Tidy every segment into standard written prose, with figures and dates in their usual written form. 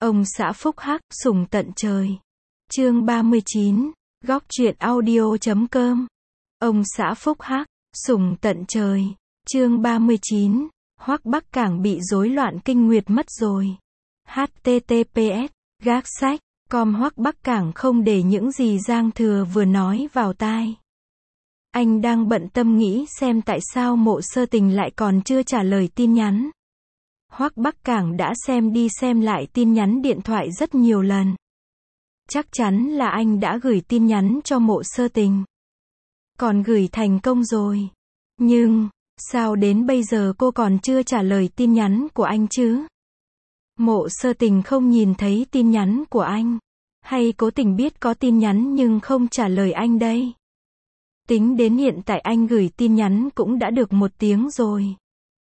Ông xã phúc hắc, sủng tận trời. Chương 39, góc truyện audio.com. Ông xã phúc hắc, sủng tận trời. Chương 39, Hoắc Bắc Cảng bị rối loạn kinh nguyệt mất rồi. https gác sách com. Hoắc Bắc Cảng không để những gì Giang Thừa vừa nói vào tai. Anh đang bận tâm nghĩ xem tại sao Mộ Sơ Tình lại còn chưa trả lời tin nhắn. Hoắc Bắc Cảng đã xem đi xem lại tin nhắn điện thoại rất nhiều lần. Chắc chắn là anh đã gửi tin nhắn cho Mộ Sơ Tình. Còn gửi thành công rồi. Nhưng, sao đến bây giờ cô còn chưa trả lời tin nhắn của anh chứ? Mộ Sơ Tình không nhìn thấy tin nhắn của anh. Hay cố tình biết có tin nhắn nhưng không trả lời anh đây? Tính đến hiện tại anh gửi tin nhắn cũng đã được 1 tiếng rồi.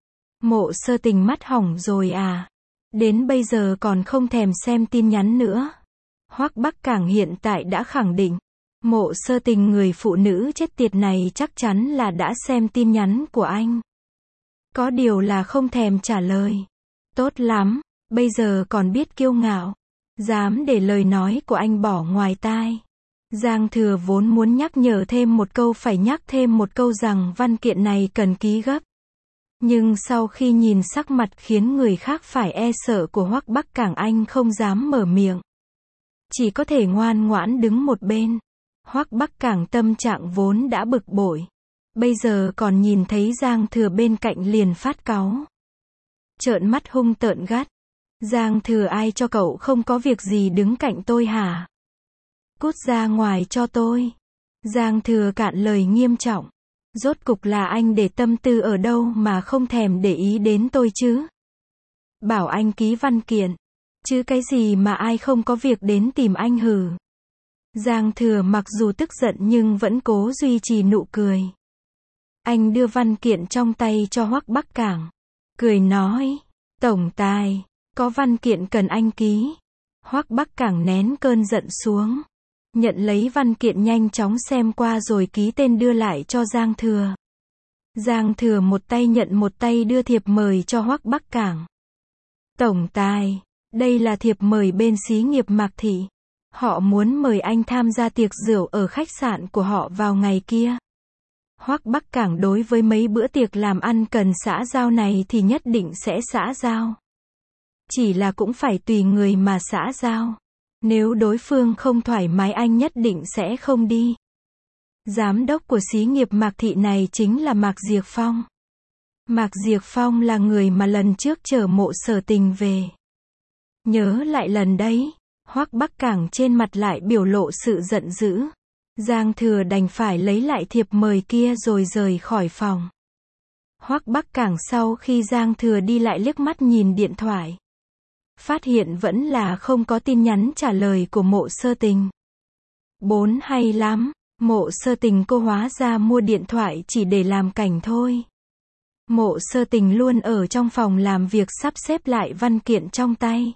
Mộ Sơ Tình mắt hỏng rồi à? Đến bây giờ còn không thèm xem tin nhắn nữa. Hoắc Bắc Cảng hiện tại đã khẳng định. Mộ Sơ Tình người phụ nữ chết tiệt này chắc chắn là đã xem tin nhắn của anh. Có điều là không thèm trả lời. Tốt lắm, bây giờ còn biết kiêu ngạo. Dám để lời nói của anh bỏ ngoài tai. Giang Thừa vốn muốn nhắc nhở thêm một câu phải nhắc thêm một câu rằng văn kiện này cần ký gấp. Nhưng sau khi nhìn sắc mặt khiến người khác phải e sợ của Hoắc Bắc Cảng, anh không dám mở miệng. Chỉ có thể ngoan ngoãn đứng một bên. Hoắc Bắc Cảng tâm trạng vốn đã bực bội. Bây giờ còn nhìn thấy Giang Thừa bên cạnh liền phát cáu. Trợn mắt hung tợn gắt. Giang Thừa, ai cho cậu không có việc gì đứng cạnh tôi hả? Cút ra ngoài cho tôi. Giang Thừa cạn lời nghiêm trọng. Rốt cục là anh để tâm tư ở đâu mà không thèm để ý đến tôi chứ? Bảo anh ký văn kiện. Chứ cái gì mà ai không có việc đến tìm anh hử? Giang Thừa mặc dù tức giận nhưng vẫn cố duy trì nụ cười. Anh đưa văn kiện trong tay cho Hoắc Bắc Cảng. Cười nói, tổng tài, có văn kiện cần anh ký. Hoắc Bắc Cảng nén cơn giận xuống. Nhận lấy văn kiện nhanh chóng xem qua rồi ký tên đưa lại cho Giang Thừa. Giang Thừa một tay nhận một tay đưa thiệp mời cho Hoắc Bắc Cảng. Tổng tài, đây là thiệp mời bên xí nghiệp Mạc Thị. Họ muốn mời anh tham gia tiệc rượu ở khách sạn của họ vào ngày kia. Hoắc Bắc Cảng đối với mấy bữa tiệc làm ăn cần xã giao này thì nhất định sẽ xã giao. Chỉ là cũng phải tùy người mà xã giao. Nếu đối phương không thoải mái anh nhất định sẽ không đi. Giám đốc của xí nghiệp Mạc Thị này chính là Mạc Diệp Phong. Mạc Diệp Phong là người mà lần trước chở Mộ Sở Tình về. Nhớ lại lần đấy, Hoắc Bắc Cảng trên mặt lại biểu lộ sự giận dữ. Giang Thừa đành phải lấy lại thiệp mời kia rồi rời khỏi phòng. Hoắc Bắc Cảng sau khi Giang Thừa đi lại liếc mắt nhìn điện thoại. Phát hiện vẫn là không có tin nhắn trả lời của Mộ Sơ Tình. 4 hay lắm, Mộ Sơ Tình cô hóa ra mua điện thoại chỉ để làm cảnh thôi. Mộ Sơ Tình luôn ở trong phòng làm việc sắp xếp lại văn kiện trong tay.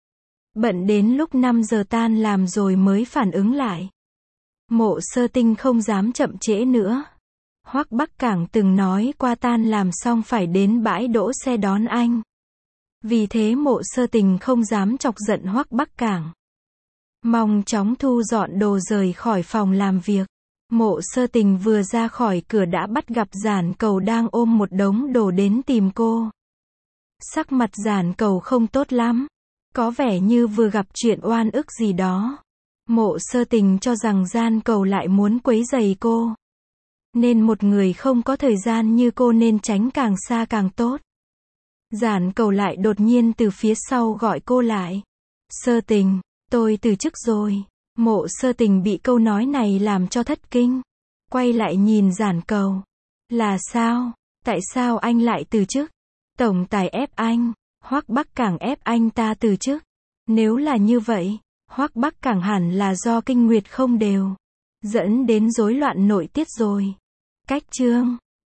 Bận đến lúc 5 giờ tan làm rồi mới phản ứng lại. Mộ Sơ Tình không dám chậm trễ nữa. Hoắc Bắc Cảng từng nói qua tan làm xong phải đến bãi đỗ xe đón anh. Vì thế Mộ Sơ Tình không dám chọc giận Hoắc Bắc Cảng. Mong chóng thu dọn đồ rời khỏi phòng làm việc. Mộ Sơ Tình vừa ra khỏi cửa đã bắt gặp Giản Cầu đang ôm một đống đồ đến tìm cô. Sắc mặt Giản Cầu không tốt lắm. Có vẻ như vừa gặp chuyện oan ức gì đó. Mộ Sơ Tình cho rằng Giản Cầu lại muốn quấy rầy cô. Nên một người không có thời gian như cô nên tránh càng xa càng tốt. Giản Cầu lại đột nhiên từ phía sau gọi cô lại. Sơ Tình, tôi từ chức rồi. Mộ Sơ Tình bị câu nói này làm cho thất kinh. Quay lại nhìn Giản Cầu. Là sao? Tại sao anh lại từ chức? Tổng tài ép anh. Hoắc Bắc Cảng ép anh ta từ chức. Nếu là như vậy, Hoắc Bắc Cảng hẳn là do kinh nguyệt không đều, dẫn đến rối loạn nội tiết rồi. Cách chương